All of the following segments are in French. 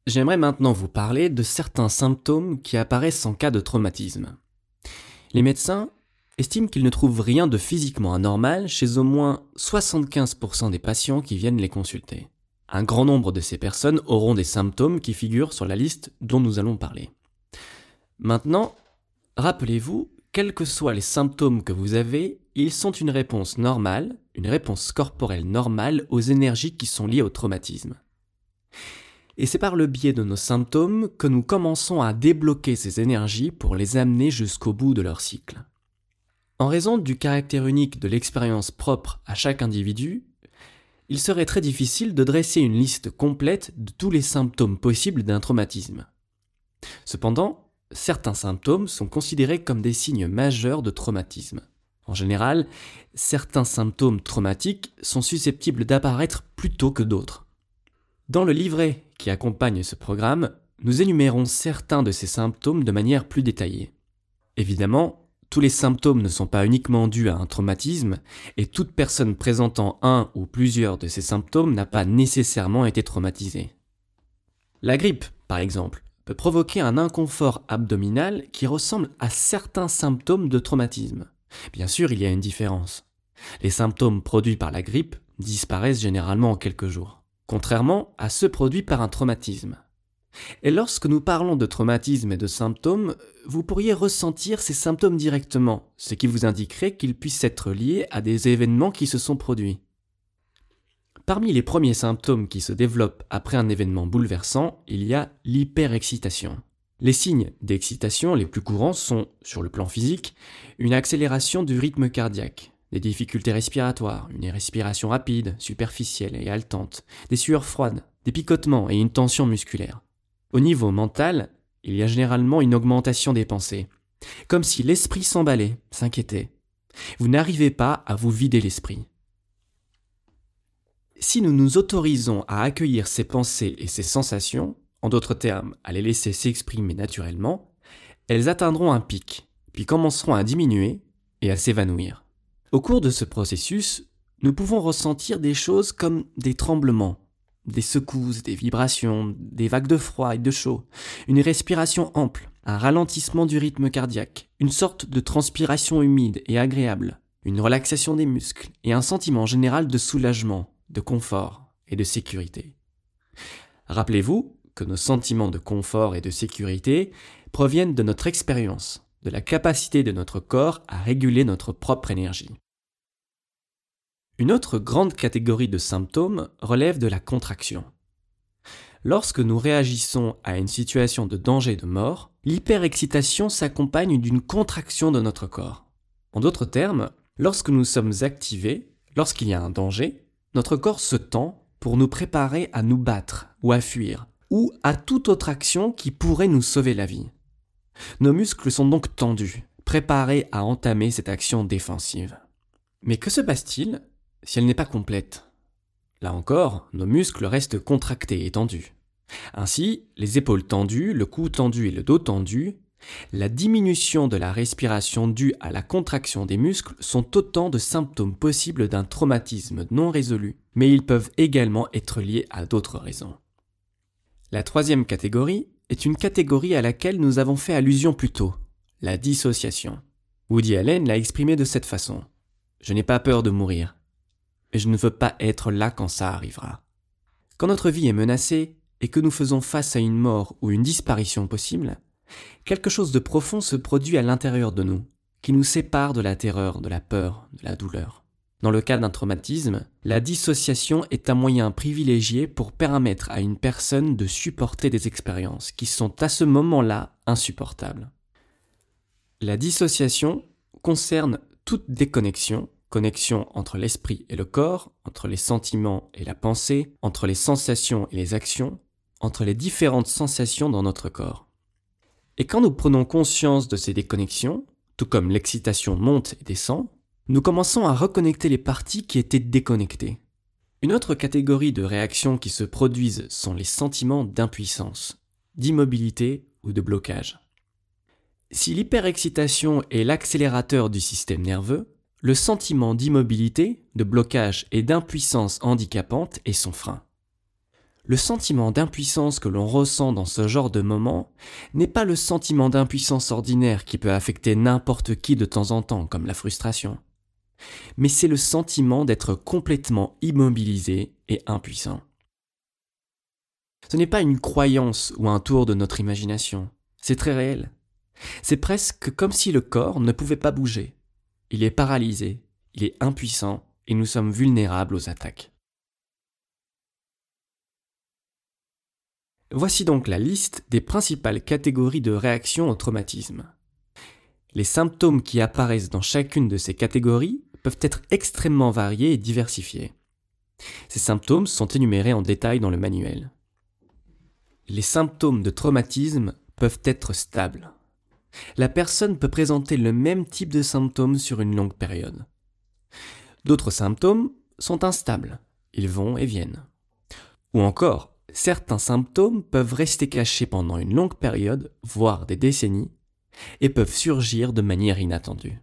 J'aimerais maintenant vous parler de certains symptômes qui apparaissent en cas de traumatisme. Les médecins estiment qu'ils ne trouvent rien de physiquement anormal chez au moins 75% des patients qui viennent les consulter. Un grand nombre de ces personnes auront des symptômes qui figurent sur la liste dont nous allons parler. Maintenant, rappelez-vous, quels que soient les symptômes que vous avez, ils sont une réponse normale, une réponse corporelle normale aux énergies qui sont liées au traumatisme. Et c'est par le biais de nos symptômes que nous commençons à débloquer ces énergies pour les amener jusqu'au bout de leur cycle. En raison du caractère unique de l'expérience propre à chaque individu, il serait très difficile de dresser une liste complète de tous les symptômes possibles d'un traumatisme. Cependant, certains symptômes sont considérés comme des signes majeurs de traumatisme. En général, certains symptômes traumatiques sont susceptibles d'apparaître plus tôt que d'autres. Dans le livret qui accompagne ce programme, nous énumérons certains de ces symptômes de manière plus détaillée. Évidemment, tous les symptômes ne sont pas uniquement dus à un traumatisme et toute personne présentant un ou plusieurs de ces symptômes n'a pas nécessairement été traumatisée. La grippe, par exemple, peut provoquer un inconfort abdominal qui ressemble à certains symptômes de traumatisme. Bien sûr, il y a une différence. Les symptômes produits par la grippe disparaissent généralement en quelques jours, contrairement à ceux produits par un traumatisme. Et lorsque nous parlons de traumatisme et de symptômes, vous pourriez ressentir ces symptômes directement, ce qui vous indiquerait qu'ils puissent être liés à des événements qui se sont produits. Parmi les premiers symptômes qui se développent après un événement bouleversant, il y a l'hyperexcitation. Les signes d'excitation les plus courants sont, sur le plan physique, une accélération du rythme cardiaque, des difficultés respiratoires, une respiration rapide, superficielle et haletante, des sueurs froides, des picotements et une tension musculaire. Au niveau mental, il y a généralement une augmentation des pensées, comme si l'esprit s'emballait, s'inquiétait. Vous n'arrivez pas à vous vider l'esprit. Si nous nous autorisons à accueillir ces pensées et ces sensations, en d'autres termes, à les laisser s'exprimer naturellement, elles atteindront un pic, puis commenceront à diminuer et à s'évanouir. Au cours de ce processus, nous pouvons ressentir des choses comme des tremblements, des secousses, des vibrations, des vagues de froid et de chaud, une respiration ample, un ralentissement du rythme cardiaque, une sorte de transpiration humide et agréable, une relaxation des muscles et un sentiment général de soulagement, de confort et de sécurité. Rappelez-vous que nos sentiments de confort et de sécurité proviennent de notre expérience, de la capacité de notre corps à réguler notre propre énergie. Une autre grande catégorie de symptômes relève de la contraction. Lorsque nous réagissons à une situation de danger de mort, l'hyperexcitation s'accompagne d'une contraction de notre corps. En d'autres termes, lorsque nous sommes activés, lorsqu'il y a un danger, notre corps se tend pour nous préparer à nous battre ou à fuir, ou à toute autre action qui pourrait nous sauver la vie. Nos muscles sont donc tendus, préparés à entamer cette action défensive. Mais que se passe-t-il si elle n'est pas complète? Là encore, nos muscles restent contractés et tendus. Ainsi, les épaules tendues, le cou tendu et le dos tendu, la diminution de la respiration due à la contraction des muscles sont autant de symptômes possibles d'un traumatisme non résolu, mais ils peuvent également être liés à d'autres raisons. La troisième catégorie est une catégorie à laquelle nous avons fait allusion plus tôt, la dissociation. Woody Allen l'a exprimé de cette façon. « Je n'ai pas peur de mourir, mais je ne veux pas être là quand ça arrivera. » Quand notre vie est menacée et que nous faisons face à une mort ou une disparition possible, quelque chose de profond se produit à l'intérieur de nous, qui nous sépare de la terreur, de la peur, de la douleur. Dans le cas d'un traumatisme, la dissociation est un moyen privilégié pour permettre à une personne de supporter des expériences qui sont à ce moment-là insupportables. La dissociation concerne toute déconnexion, connexion entre l'esprit et le corps, entre les sentiments et la pensée, entre les sensations et les actions, entre les différentes sensations dans notre corps. Et quand nous prenons conscience de ces déconnexions, tout comme l'excitation monte et descend, nous commençons à reconnecter les parties qui étaient déconnectées. Une autre catégorie de réactions qui se produisent sont les sentiments d'impuissance, d'immobilité ou de blocage. Si l'hyperexcitation est l'accélérateur du système nerveux, le sentiment d'immobilité, de blocage et d'impuissance handicapante est son frein. Le sentiment d'impuissance que l'on ressent dans ce genre de moment n'est pas le sentiment d'impuissance ordinaire qui peut affecter n'importe qui de temps en temps, comme la frustration. Mais c'est le sentiment d'être complètement immobilisé et impuissant. Ce n'est pas une croyance ou un tour de notre imagination, c'est très réel. C'est presque comme si le corps ne pouvait pas bouger. Il est paralysé, il est impuissant et nous sommes vulnérables aux attaques. Voici donc la liste des principales catégories de réaction au traumatisme. Les symptômes qui apparaissent dans chacune de ces catégories peuvent être extrêmement variés et diversifiés. Ces symptômes sont énumérés en détail dans le manuel. Les symptômes de traumatisme peuvent être stables. La personne peut présenter le même type de symptômes sur une longue période. D'autres symptômes sont instables, ils vont et viennent. Ou encore, certains symptômes peuvent rester cachés pendant une longue période, voire des décennies, et peuvent surgir de manière inattendue.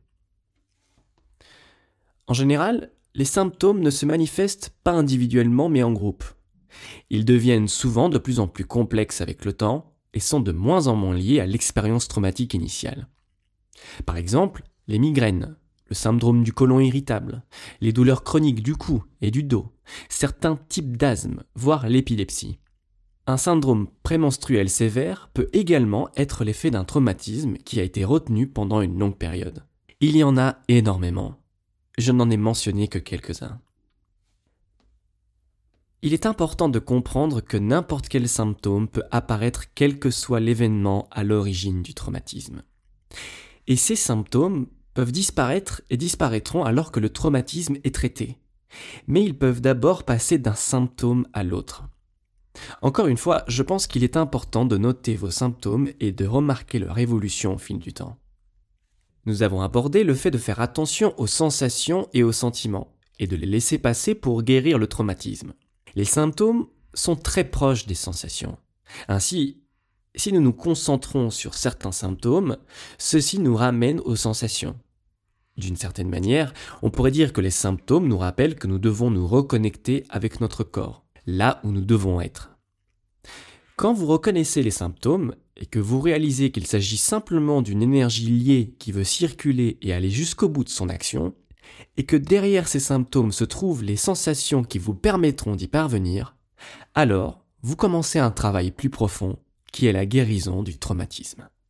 En général, les symptômes ne se manifestent pas individuellement mais en groupe. Ils deviennent souvent de plus en plus complexes avec le temps et sont de moins en moins liés à l'expérience traumatique initiale. Par exemple, les migraines, le syndrome du côlon irritable, les douleurs chroniques du cou et du dos, certains types d'asthme, voire l'épilepsie. Un syndrome prémenstruel sévère peut également être l'effet d'un traumatisme qui a été retenu pendant une longue période. Il y en a énormément. Je n'en ai mentionné que quelques-uns. Il est important de comprendre que n'importe quel symptôme peut apparaître quel que soit l'événement à l'origine du traumatisme. Et ces symptômes peuvent disparaître et disparaîtront alors que le traumatisme est traité. Mais ils peuvent d'abord passer d'un symptôme à l'autre. Encore une fois, je pense qu'il est important de noter vos symptômes et de remarquer leur évolution au fil du temps. Nous avons abordé le fait de faire attention aux sensations et aux sentiments, et de les laisser passer pour guérir le traumatisme. Les symptômes sont très proches des sensations. Ainsi, si nous nous concentrons sur certains symptômes, ceux-ci nous ramènent aux sensations. D'une certaine manière, on pourrait dire que les symptômes nous rappellent que nous devons nous reconnecter avec notre corps, là où nous devons être. Quand vous reconnaissez les symptômes et que vous réalisez qu'il s'agit simplement d'une énergie liée qui veut circuler et aller jusqu'au bout de son action, et que derrière ces symptômes se trouvent les sensations qui vous permettront d'y parvenir, alors vous commencez un travail plus profond qui est la guérison du traumatisme.